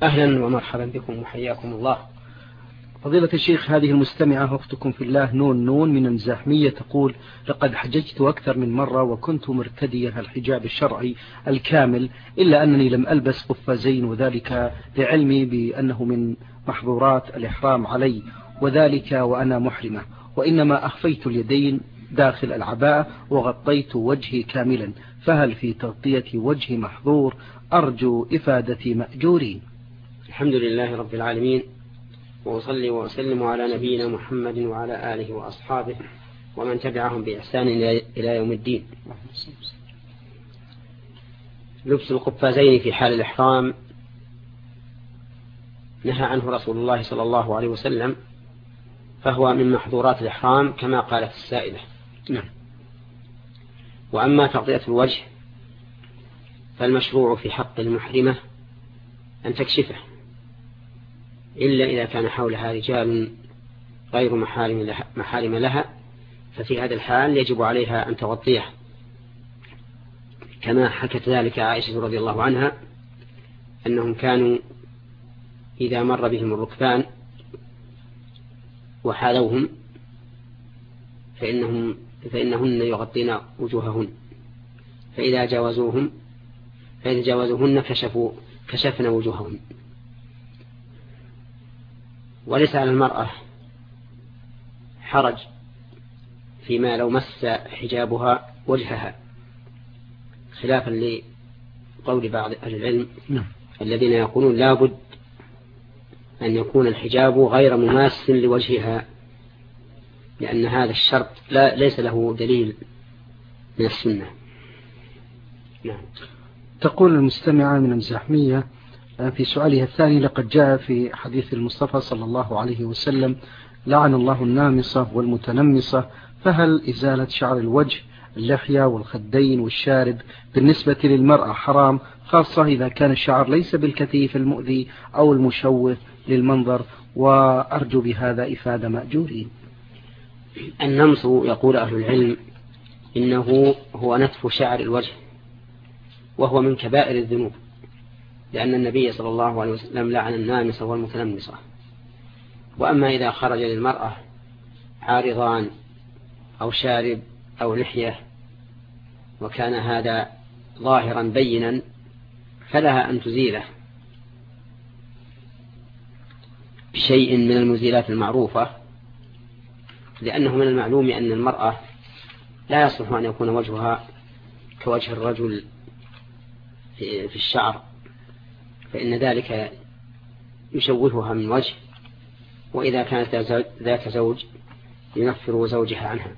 أهلا ومرحبا بكم وحياكم الله. فضيلة الشيخ، هذه المستمعة أختكم في الله نون من الزاحمية تقول: لقد حججت أكثر من مرة وكنت مرتدية الحجاب الشرعي الكامل، إلا أنني لم ألبس قفازين، وذلك لعلمي بأنه من محظورات الإحرام علي، وذلك وأنا محرمة، وإنما أخفيت اليدين داخل العباءة وغطيت وجهي كاملا، فهل في تغطية وجهي محظور؟ أرجو إفادة مأجورين. الحمد لله رب العالمين، وأصلي وأسلم على نبينا محمد وعلى آله وأصحابه ومن تبعهم بإحسان إلى يوم الدين. لبس القفازين في حال الإحرام نهى عنه رسول الله صلى الله عليه وسلم، فهو من محظورات الإحرام كما قالت السائلة. نعم. وأما تغطية الوجه فالمشروع في حق المحرمة أن تكشفه، إلا إذا كان حولها رجال غير محارم لها، ففي هذا الحال يجب عليها أن تغطيه، كما حكت ذلك عائشة رضي الله عنها أنهم كانوا إذا مر بهم الركبان وحالوهم فإنهن يغطين وجوههن، فإذا جاوزوهن كشفن وجوههن. وليس على المرأة حرج فيما لو مس حجابها وجهها، خلافا لقول بعض أهل العلم الذين يقولون لابد أن يكون الحجاب غير مماس لوجهها، لأن هذا الشرط ليس له دليل من السنة. نعم. تقول المستمعة من الزحمية في سؤالها الثاني: لقد جاء في حديث المصطفى صلى الله عليه وسلم: لعن الله النامصة والمتنمصة، فهل إزالة شعر الوجه، اللحية والخدين والشارب بالنسبة للمرأة حرام، خاصة إذا كان الشعر ليس بالكثيف المؤذي أو المشوه للمنظر؟ وأرجو بهذا إفادة مأجورين. النمص يقول أهل العلم إنه هو نتف شعر الوجه، وهو من كبائر الذنوب، لأن النبي صلى الله عليه وسلم لعن النامصة والمتنمصة. وأما إذا خرج للمرأة عارضان أو شارب أو لحية وكان هذا ظاهرا بينا فلها أن تزيله بشيء من المزيلات المعروفة، لأنه من المعلوم أن المرأة لا يصلح أن يكون وجهها كوجه الرجل في الشعر، فإن ذلك يشوهها من وجه، وإذا كانت ذات زوج ينفر زوجها عنها.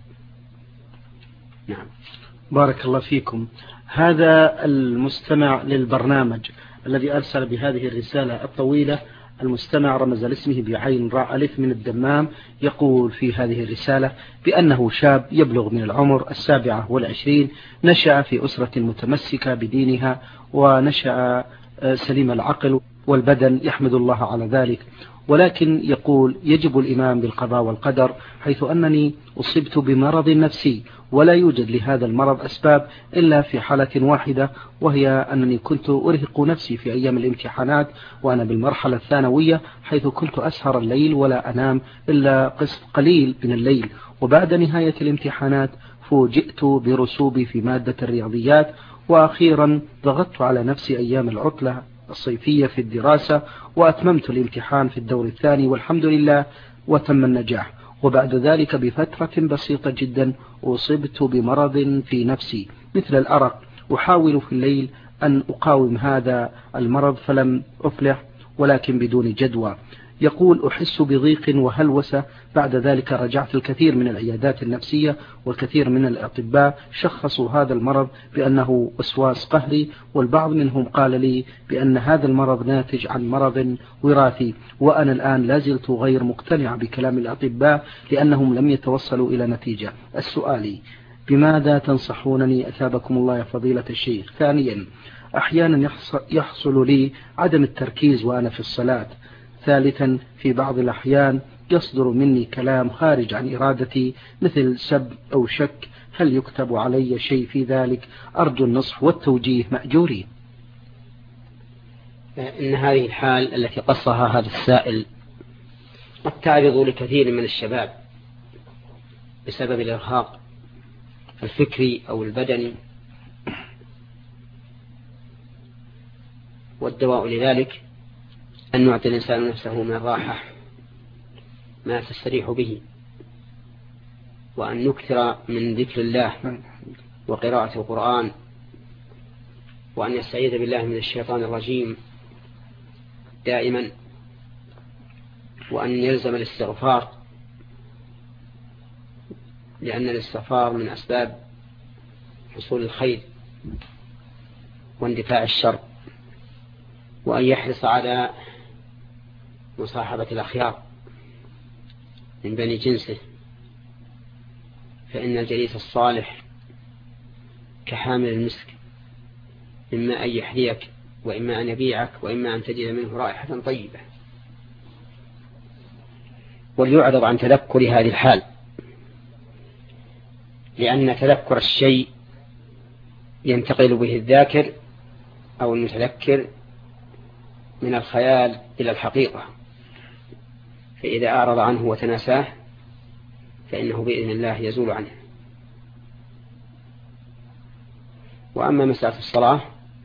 نعم. بارك الله فيكم. هذا المستمع للبرنامج الذي أرسل بهذه الرسالة الطويلة، المستمع رمز لاسمه بعين راء ألف من الدمام، يقول في هذه الرسالة بأنه شاب يبلغ من العمر 27، نشأ في أسرة متمسكة بدينها، ونشأ سليم العقل والبدن، يحمد الله على ذلك، ولكن يقول: يجب الإيمان بالقضاء والقدر، حيث أنني أصبت بمرض نفسي ولا يوجد لهذا المرض أسباب إلا في حالة واحدة، وهي أنني كنت أرهق نفسي في أيام الامتحانات وأنا بالمرحلة الثانوية، حيث كنت أسهر الليل ولا أنام إلا قسط قليل من الليل، وبعد نهاية الامتحانات فوجئت برسوبي في مادة الرياضيات، وأخيرا ضغطت على نفسي أيام العطلة الصيفية في الدراسة، وأتممت الامتحان في الدور الثاني والحمد لله وتم النجاح. وبعد ذلك بفترة بسيطة جدا أصبت بمرض في نفسي مثل الأرق، أحاول في الليل أن أقاوم هذا المرض فلم أفلح، ولكن بدون جدوى. يقول: أحس بضيق وهلوسة. بعد ذلك رجعت الكثير من العيادات النفسية، والكثير من الأطباء شخصوا هذا المرض بأنه وسواس قهري، والبعض منهم قال لي بأن هذا المرض ناتج عن مرض وراثي، وأنا الآن لازلت غير مقتنع بكلام الأطباء لأنهم لم يتوصلوا إلى نتيجة. السؤال: بماذا تنصحونني أثابكم الله يا فضيلة الشيخ؟ ثانيا، أحيانا يحصل لي عدم التركيز وأنا في الصلاة. ثالثا، في بعض الأحيان يصدر مني كلام خارج عن إرادتي مثل سب أو شك، هل يكتب علي شيء في ذلك؟ أرجو النصح والتوجيه مأجورين. إن هذه الحال التي قصها هذا السائل قد تعرض لكثير من الشباب بسبب الإرهاق الفكري أو البدني، والدواء لذلك أن يعطي الإنسان نفسه من الراحة ما تستريح به، وأن نكثر من ذكر الله وقراءة القرآن، وأن يستعيذ بالله من الشيطان الرجيم دائما، وأن يلزم الاستغفار، لأن الاستغفار من أسباب حصول الخير واندفاع الشر، وأن يحرص على مصاحبة الأخيار من بني جنسه، فإن الجليس الصالح كحامل المسك، إما أن يحذيك وإما أن يبيعك وإما أن تجد منه رائحة طيبة. وليعرض عن تذكر هذه الحال، لأن تذكر الشيء ينتقل به الذاكر أو المتذكر من الخيال إلى الحقيقة، فإذا أعرض عنه وتناساه فإنه بإذن الله يزول عنه. وأما مسألة الصلاة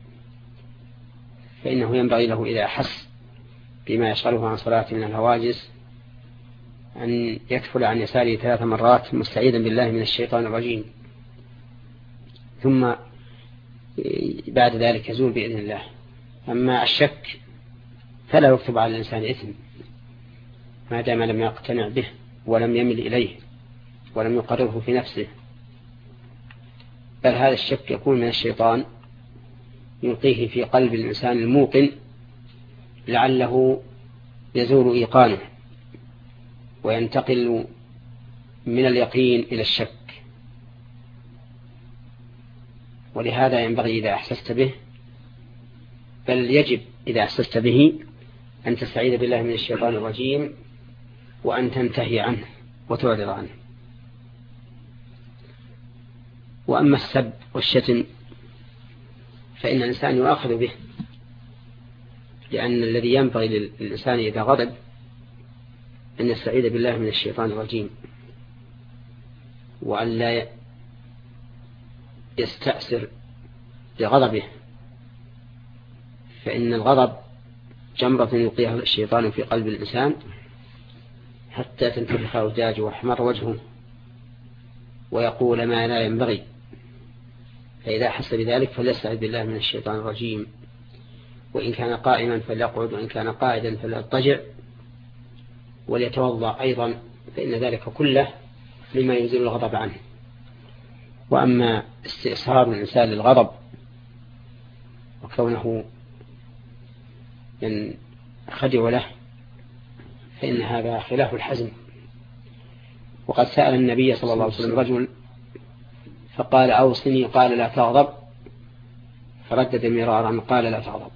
فإنه ينبغي له إذا أحس بما يشغله عن صلاة من الهواجس أن يكفل عن يساره 3 مرات مستعيذا بالله من الشيطان الرجيم، ثم بعد ذلك يزول بإذن الله. أما الشك فلا يكتب على الإنسان إثم ما دام لم يقتنع به ولم يمل إليه ولم يقرره في نفسه، بل هذا الشك يكون من الشيطان يلقيه في قلب الإنسان الموقن لعله يزول إيقانه وينتقل من اليقين إلى الشك. ولهذا ينبغي إذا أحسست به، بل يجب إذا أحسست به أن تستعيذ بالله من الشيطان الرجيم وأن تنتهي عنه وتعرض عنه. وأما السب والشتم فإن الإنسان يؤاخذ به، لأن الذي ينبغي للإنسان إذا غضب أن يستعيذ بالله من الشيطان الرجيم، وأن لا يستأسر بغضبه، فإن الغضب جمرة يلقيها الشيطان في قلب الإنسان حتى تنتفخ أوداجه واحمر وجهه ويقول ما لا ينبغي. فإذا حس بذلك فليستعذ بالله من الشيطان الرجيم، وإن كان قائما فليقعد، وإن كان قاعدا فليضطجع، وليتوضأ أيضا، فإن ذلك كله مما يزيل الغضب عنه. وأما استئصال الإنسان للغضب وكونه ينخدع له فإن هذا خلاف الحزم. وقد سأل النبي صلى الله عليه وسلم رجل فقال أوصني، قال لا تغضب، فردد مرارا قال لا تغضب.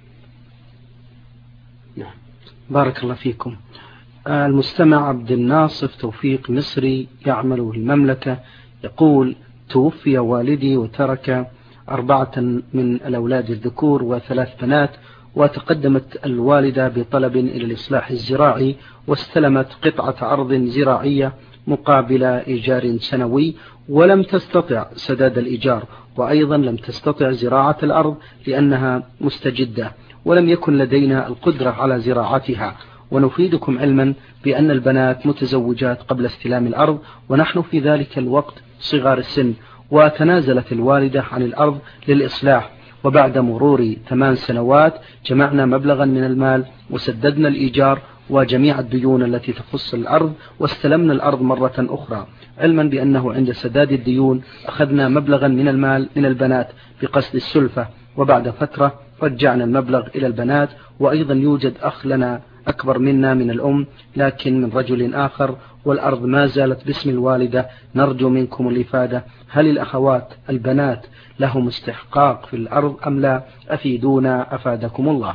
نعم. بارك الله فيكم. المستمع عبد الناصف توفيق مصري يعمل بالمملكة يقول: توفي والدي وترك 4 من الأولاد الذكور و3 بنات، وتقدمت الوالدة بطلب إلى الإصلاح الزراعي واستلمت قطعة أرض زراعية مقابل إيجار سنوي، ولم تستطع سداد الإيجار، وأيضا لم تستطع زراعة الأرض لأنها مستجدة، ولم يكن لدينا القدرة على زراعتها. ونفيدكم علما بأن البنات متزوجات قبل استلام الأرض، ونحن في ذلك الوقت صغار السن، وتنازلت الوالدة عن الأرض للإصلاح، وبعد مرور 8 سنوات جمعنا مبلغا من المال وسددنا الإيجار وجميع الديون التي تخص الأرض، واستلمنا الأرض مرة أخرى، علما بأنه عند سداد الديون أخذنا مبلغا من المال من البنات بقصد السلفة، وبعد فترة رجعنا المبلغ إلى البنات. وأيضا يوجد أخ لنا أكبر منا من الأم لكن من رجل آخر، والأرض ما زالت باسم الوالدة. نرجو منكم الإفادة، هل الأخوات البنات لهم استحقاق في الأرض أم لا؟ أفيدونا أفادكم الله.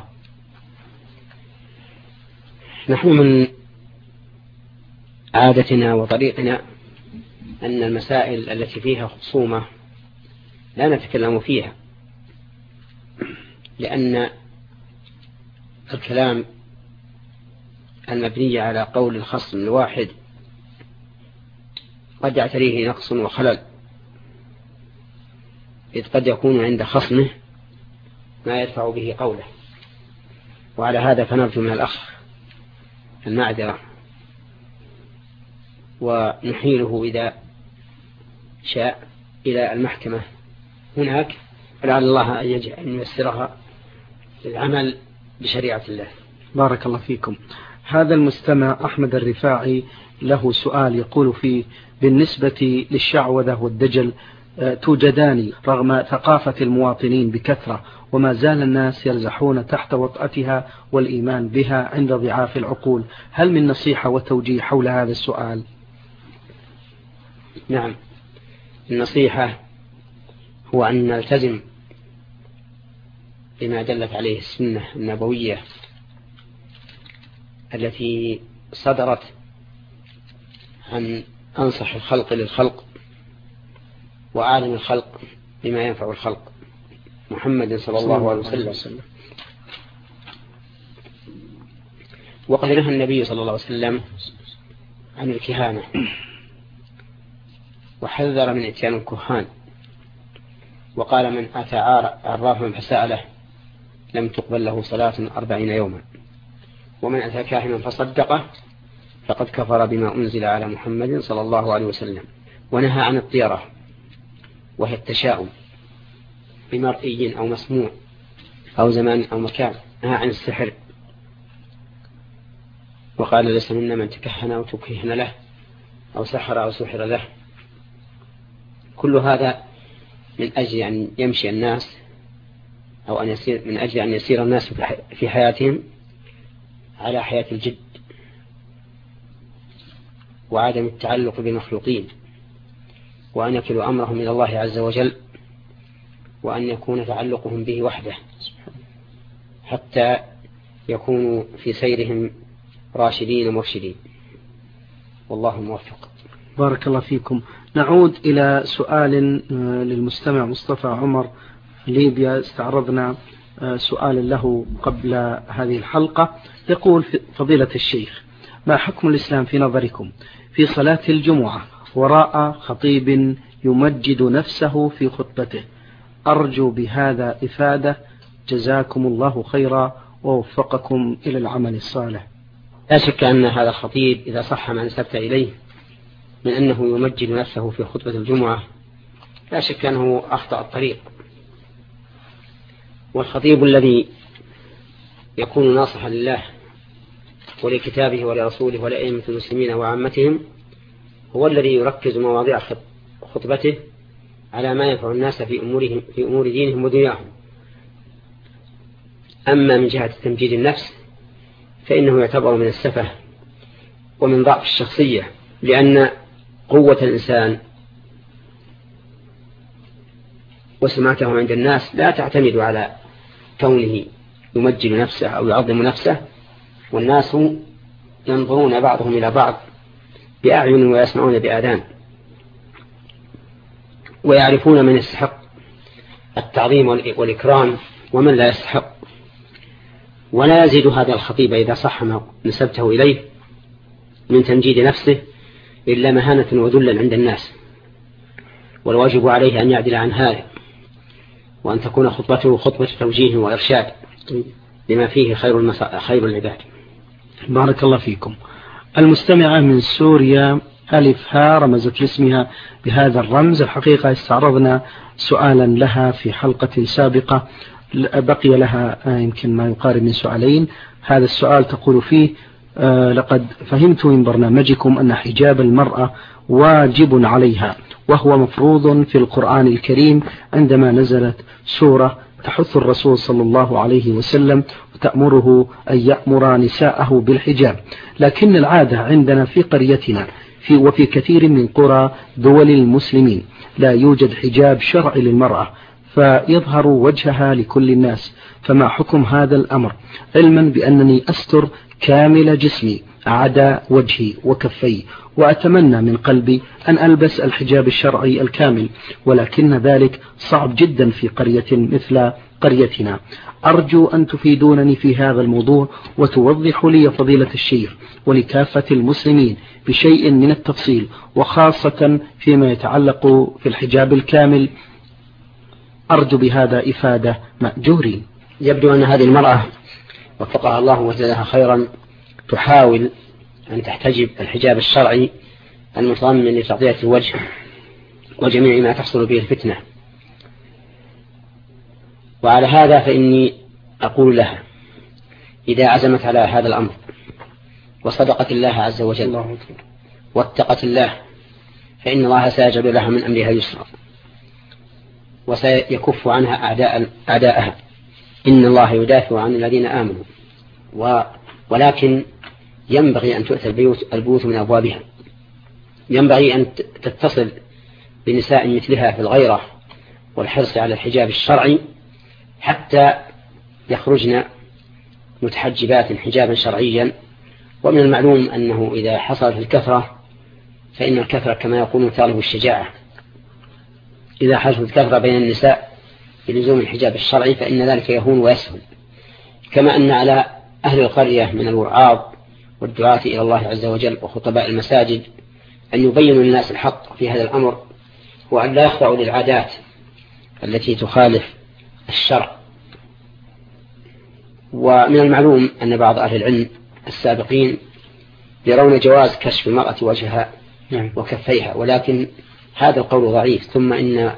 نحن من عادتنا وطريقنا أن المسائل التي فيها خصومة لا نتكلم فيها، لأن الكلام المبني على قول الخصم الواحد قد يعتريه نقص وخلل، إذ قد يكون عند خصمه ما يدفع به قوله، وعلى هذا فنرجو من الأخ المعذرة ونحيله إذا شاء إلى المحكمة هناك، لعل الله أن ييسرها للعمل بشريعة الله. بارك الله فيكم. هذا المستمع أحمد الرفاعي له سؤال يقول فيه: بالنسبة للشعوذة والدجل توجدان رغم ثقافة المواطنين بكثرة، وما زال الناس يرزحون تحت وطأتها والإيمان بها عند ضعاف العقول، هل من نصيحة وتوجيه حول هذا السؤال؟ نعم، النصيحة هو أن نلتزم بما دلت عليه السنة النبوية التي صدرت عن أنصح الخلق للخلق وأعلم الخلق بما ينفع الخلق، محمد صلى الله عليه وسلم. وقد نهى النبي صلى الله عليه وسلم عن الكهانة، وحذر من اتيان الكهان، وقال: من أتى عرافا فسأله لم تقبل له صلاة 40 يوما، ومن أتى كاهنا فصدقه فقد كفر بما أنزل على محمد صلى الله عليه وسلم. ونهى عن الطيرة، وهي التشاؤم بمرئي أو مسموع أو زمان أو مكان. نهى عن السحر، وقال: ليس منا من تكهن أو تكهن له أو سحر أو سحر له. كل هذا من أجل أن يمشي الناس أو من أجل أن يسير الناس في حياتهم على حياة الجد وعدم التعلق بالمخلوقين، وأن يكلوا أمرهم إلى الله عز وجل، وأن يكون تعلقهم به وحده حتى يكونوا في سيرهم راشدين مرشدين، والله موفق. بارك الله فيكم. نعود إلى سؤال للمستمع مصطفى عمر ليبيا، استعرضنا سؤالا له قبل هذه الحلقة. يقول: فضيلة الشيخ، ما حكم الإسلام في نظركم في صلاة الجمعة وراء خطيب يمجد نفسه في خطبته؟ أرجو بهذا إفادة، جزاكم الله خيرا ووفقكم إلى العمل الصالح. لا شك أن هذا الخطيب إذا صح ما نسبت إليه من أنه يمجد نفسه في خطبة الجمعة، لا شك أنه أخطأ الطريق. والخطيب الذي يكون ناصحا لله ولكتابه ولرسوله ولأئمة المسلمين وعامتهم هو الذي يركز مواضيع خطبته على ما ينفع الناس في أمور دينهم ودنياهم. أما من جهة تمجيد النفس فإنه يعتبر من السفه ومن ضعف الشخصية، لأن قوة الإنسان وسمعته عند الناس لا تعتمد على كونه يمجد نفسه أو يعظم نفسه، والناس ينظرون بعضهم إلى بعض بأعين ويسمعون بآذان، ويعرفون من يستحق التعظيم والإكرام ومن لا يستحق. ولا يزيد هذا الخطيب إذا صح ما نسبته إليه من تمجيد نفسه إلا مهانة وذلا عند الناس، والواجب عليه أن يعدل عن هذا، وأن تكون خطبته خطبة توجيه وإرشاد لما فيه خير العباد. بارك الله فيكم. المستمعة من سوريا ألف ها رمزت لاسمها بهذا الرمز. الحقيقة استعرضنا سؤالا لها في حلقة سابقة، بقي لها يمكن ما يقارب من سؤالين. هذا السؤال تقول فيه: لقد فهمت من برنامجكم أن حجاب المرأة واجب عليها، وهو مفروض في القرآن الكريم عندما نزلت سورة تحث الرسول صلى الله عليه وسلم وتأمره أن يأمر نساءه بالحجاب، لكن العادة عندنا في قريتنا وفي كثير من قرى دول المسلمين لا يوجد حجاب شرعي للمرأة، فيظهر وجهها لكل الناس، فما حكم هذا الأمر، علما بأنني أستر كامل جسمي عدا وجهي وكفي، وأتمنى من قلبي أن ألبس الحجاب الشرعي الكامل، ولكن ذلك صعب جدا في قرية مثل قريتنا. أرجو أن تفيدونني في هذا الموضوع وتوضحوا لي فضيلة الشيخ ولكافة المسلمين بشيء من التفصيل، وخاصة فيما يتعلق في الحجاب الكامل. أرجو بهذا إفادة مأجورين. يبدو أن هذه المرأة وفقها الله وجزاها خيرا تحاول أن تحتجب الحجاب الشرعي المتضمن لتغطية الوجه وجميع ما تحصل به الفتنة، وعلى هذا فإني أقول لها إذا عزمت على هذا الأمر وصدقت الله عز وجل واتقت الله فإن الله سيجعل لها من أمرها يسرا وسيكف عنها أعداءها. إن الله يدافع عن الذين آمنوا، ولكن ينبغي أن تؤتى البيوت من أبوابها، ينبغي أن تتصل بنساء مثلها في الغيرة والحرص على الحجاب الشرعي حتى يخرجن متحجبات حجابا شرعيا. ومن المعلوم أنه إذا حصلت الكثرة فإن الكثرة كما يقول مثاله الشجاعة، إذا حصلت الكثرة بين النساء بلزوم الحجاب الشرعي فإن ذلك يهون ويسهل. كما أن على أهل القرية من الوعاظ والدعاة إلى الله عز وجل وخطباء المساجد أن يبينوا للناس الحق في هذا الأمر، وأن لا يخضعوا للعادات التي تخالف الشرع. ومن المعلوم أن بعض أهل العلم السابقين يرون جواز كشف المرأة وجهها وكفيها، ولكن هذا القول ضعيف، ثم إن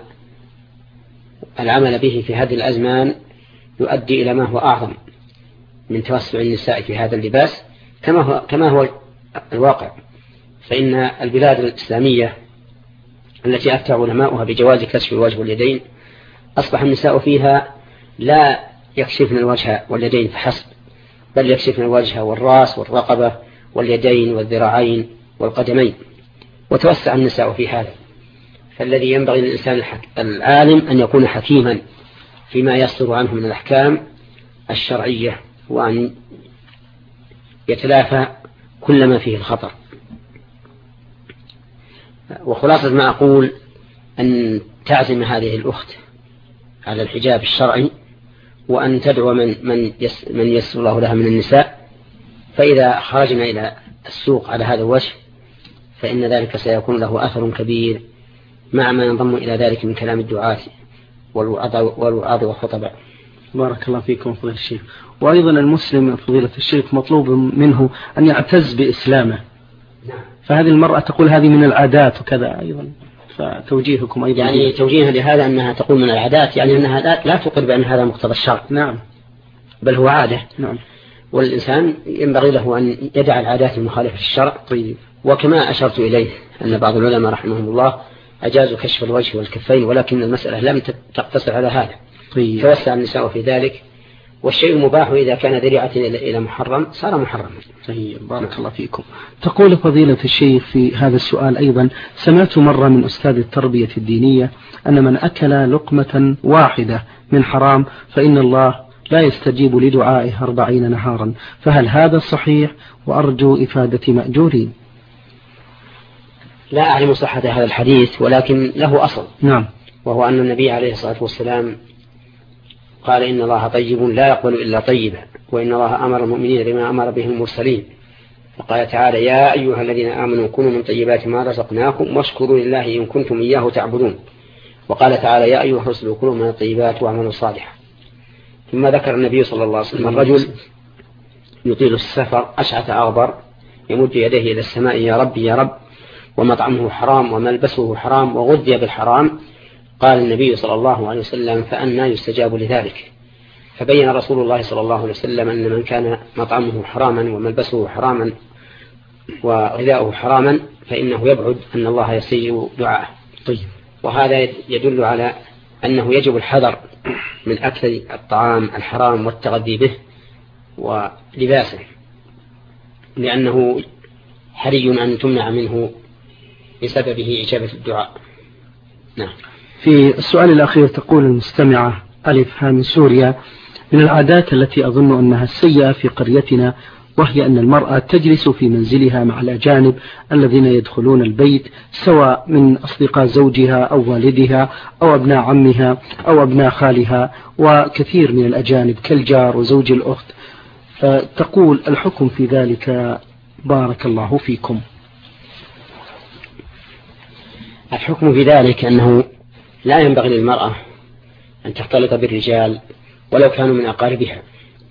العمل به في هذه الأزمان يؤدي إلى ما هو أعظم من توسع النساء في هذا اللباس كما هو الواقع. فإن البلاد الإسلامية التي أفتى علماؤها بجواز كشف الوجه واليدين أصبح النساء فيها لا يكشفن الوجه واليدين فحسب، بل يكشفن الوجه والرأس والرقبة واليدين والذراعين والقدمين، وتوسع النساء في هذا. فالذي ينبغي للإنسان العالم أن يكون حكيما فيما يصدر عنه من الأحكام الشرعية، وأن يتلافى كل ما فيه الخطر. وخلاصة ما أقول أن تعزم هذه الأخت على الحجاب الشرعي، وأن تدعو من يسر الله لها من النساء، فإذا خرجنا إلى السوق على هذا الوجه فإن ذلك سيكون له أثر كبير مع ما ينضم إلى ذلك من كلام الدعاة والوعاظ والخطباء. بارك الله فيكم فضيلة الشيخ. وأيضا المسلم فضيلة الشيخ مطلوب منه أن يعتز بإسلامه، فهذه المرأة تقول هذه من العادات وكذا أيضا، فتوجيهكم أيضا يعني توجيهها لهذا أنها تقول من العادات، يعني أنها لا تقر بأن هذا مقتضى الشرع. نعم، بل هو عادة. نعم. والإنسان ينبغي له أن يدع العادات المخالفة للشرع. طيب. وكما أشرت إليه أن بعض العلماء رحمهم الله أجازوا كشف الوجه والكفين، ولكن المسألة لم تقتصر على هذا. طيب. توسع النساء في ذلك، والشيء المباح إذا كان ذريعة إلى محرم صار محرما. طيب. بارك الله فيكم. تقول فضيلة الشيخ في هذا السؤال أيضا: سمعت مرة من أستاذ التربية الدينية أن من أكل لقمة واحدة من حرام فإن الله لا يستجيب لدعائه 40 نهارا، فهل هذا صحيح؟ وأرجو إفادة مأجورين. لا أعلم صحة هذا الحديث، ولكن له أصل. نعم. وهو أن النبي عليه الصلاة والسلام قال: إن الله طيب لا يقبل إلا طيبا، وإن الله أمر المؤمنين بما أمر به المرسلين. فقال تعالى: يا أيها الذين آمنوا كونوا من طيبات ما رزقناكم واشكروا لله إن كنتم إياه تعبدون. وقال تعالى: يا أيها الرسل كونوا من الطيبات واعملوا صالحا. ثم ذكر النبي صلى الله عليه وسلم الرجل يطيل السفر أشعث أغبر يمد يديه إلى السماء: يا رب يا رب، ومطعمه حرام وملبسه حرام وغذي بالحرام. قال النبي صلى الله عليه وسلم: فأنى يستجاب لذلك؟ فبين رسول الله صلى الله عليه وسلم أن من كان مطعمه حراما وملبسه حراما وغذاؤه حراما فإنه يبعد أن الله يستجيب دعاءه. طيب. وهذا يدل على أنه يجب الحذر من أكل الطعام الحرام والتغذي به ولباسه، لأنه حري أن تمنع منه بسببه إجابة الدعاء. نعم. في السؤال الأخير تقول المستمعة ألف من سوريا: من العادات التي أظن أنها السيئة في قريتنا وهي أن المرأة تجلس في منزلها مع الأجانب الذين يدخلون البيت، سواء من أصدقاء زوجها أو والدها أو أبناء عمها أو أبناء خالها وكثير من الأجانب كالجار وزوج الأخت. تقول الحكم في ذلك بارك الله فيكم. الحكم في ذلك أنه لا ينبغي للمرأة أن تختلط بالرجال ولو كانوا من أقاربها،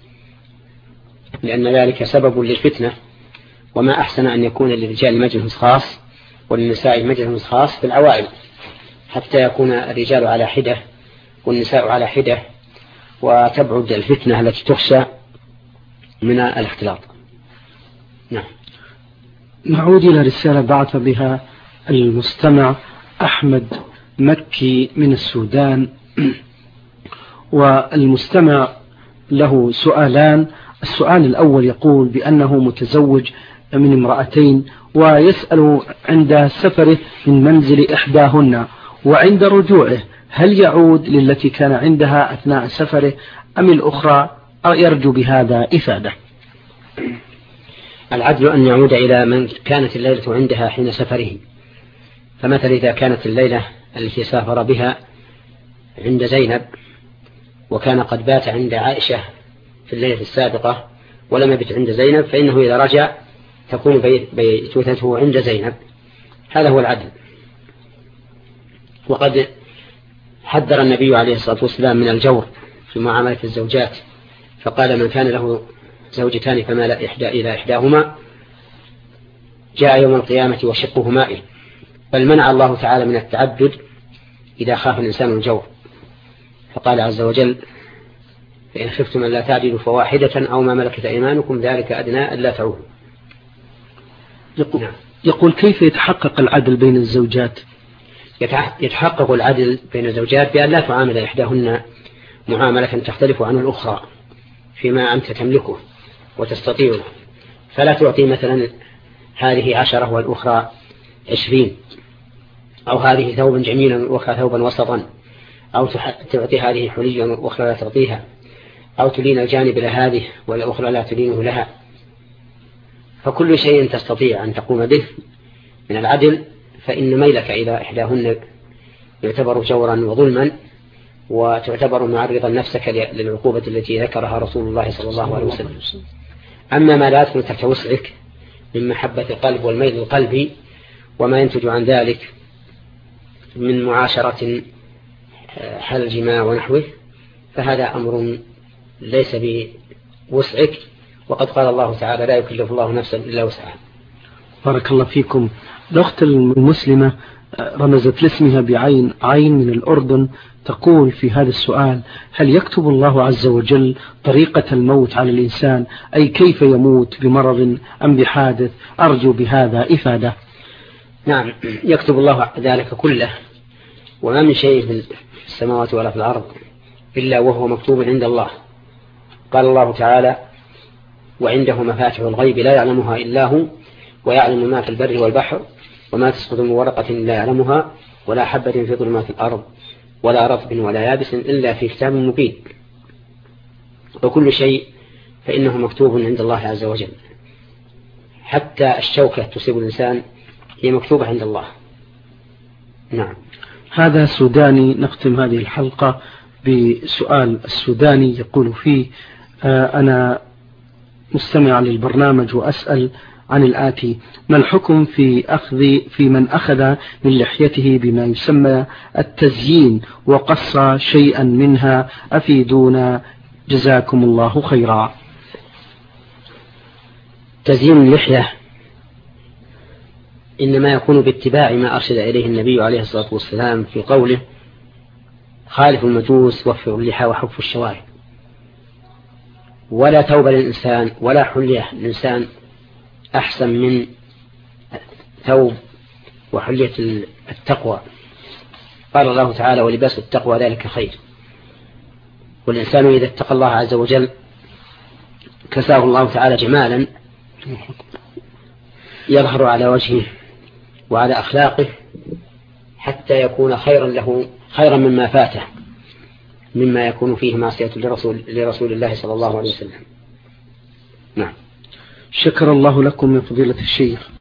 لأن ذلك سبب للفتنة، وما أحسن أن يكون للرجال مجلس خاص وللنساء مجلس خاص في العوائل، حتى يكون الرجال على حدة والنساء على حدة، وتبعد الفتنة التي تخشى من الاختلاط. نعم. نعود إلى رسالة بعث بها المستمع أحمد مكي من السودان، والمستمع له سؤالان. السؤال الأول يقول بأنه متزوج من امرأتين، ويسأل عند سفره من منزل إحداهن وعند رجوعه هل يعود للتي كان عندها أثناء سفره أم الأخرى، يرجو بهذا إفادة. العدل أن يعود إلى من كانت الليلة عندها حين سفره، فمثل إذا كانت الليلة التي سافر بها عند زينب وكان قد بات عند عائشة في الليلة السابقة ولم يبت عند زينب، فإنه إذا رجع تكون بيتوتته عند زينب. هذا هو العدل. وقد حذر النبي عليه الصلاة والسلام من الجور في معاملة الزوجات، فقال من كان له زوجتان فمال إلى إحداهما جاء يوم القيامة وشقه مائل. بل منع الله تعالى من التعدد إذا خاف الإنسان الجور، فقال عز وجل فإن خفتم أن لا تعدلوا فواحدة أو ما ملكت أيمانكم ذلك أدنى ألا تعودوا. يقول كيف يتحقق العدل بين الزوجات؟ يتحقق العدل بين الزوجات بأن لا تعامل إحداهن معاملة تختلف عن الأخرى فيما أنت تملكه وتستطيعه، فلا تعطي مثلا هذه 10 والأخرى 20، أو هذه ثوبا جميلا والأخرى ثوبا وسطا، أو تعطي هذه حليا والأخرى لا تعطيها، أو تلين الجانب لهذه والأخرى لا تلينه لها. فكل شيء تستطيع أن تقوم به من العدل فإن ميلك إلى إحداهن يعتبر جورا وظلما، وتعتبر معرضا نفسك للعقوبة التي ذكرها رسول الله صلى الله عليه وسلم. أما ما لا يدخل تحت وسعك من محبة القلب والميل القلبي وما ينتج عن ذلك من معاشرة حل الجماع ونحوه، فهذا أمر ليس بوسعك، وقد قال الله تعالى لا يكلف الله نفسا إلا وسعها. بارك الله فيكم. الأخت المسلمة رمزت لاسمها بعين عين من الأردن، تقول في هذا السؤال هل يكتب الله عز وجل طريقة الموت على الإنسان، أي كيف يموت بمرض أم بحادث؟ أرجو بهذا إفادة. نعم، يكتب الله ذلك كله، وما من شيء في السماوات ولا في الأرض إلا وهو مكتوب عند الله. قال الله تعالى وعنده مفاتح الغيب لا يعلمها إلا هو ويعلم ما في البر والبحر وما تسقط من ورقة لا يعلمها ولا حبة في ظلمات الأرض ولا رطب ولا يابس إلا في كتاب مبين. وكل شيء فإنه مكتوب عند الله عز وجل، حتى الشوكة تصيب الإنسان هي مكتوبة عند الله. نعم. هذا سوداني. نختم هذه الحلقة بسؤال السوداني يقول فيه أنا مستمع للبرنامج وأسأل عن الآتي: ما الحكم في من أخذ من لحيته بما يسمى التزيين وقص شيئا منها؟ أفيدونا جزاكم الله خيرا. تزيين اللحية إنما يكون باتباع ما أرشد إليه النبي عليه الصلاة والسلام في قوله خالف المجوس وفر اللحى وحف الشوارب. ولا ثوب للإنسان ولا حلية للإنسان أحسن من ثوب وحلية التقوى. قال الله تعالى ولباس التقوى ذلك خير. والإنسان إذا اتقى الله عز وجل كساه الله تعالى جمالا يظهر على وجهه وعلى أخلاقه حتى يكون خيرا له، خيرا مما فاته مما يكون فيه معصية لرسول الله صلى الله عليه وسلم. نعم. شكر الله لكم من فضيلة الشيخ.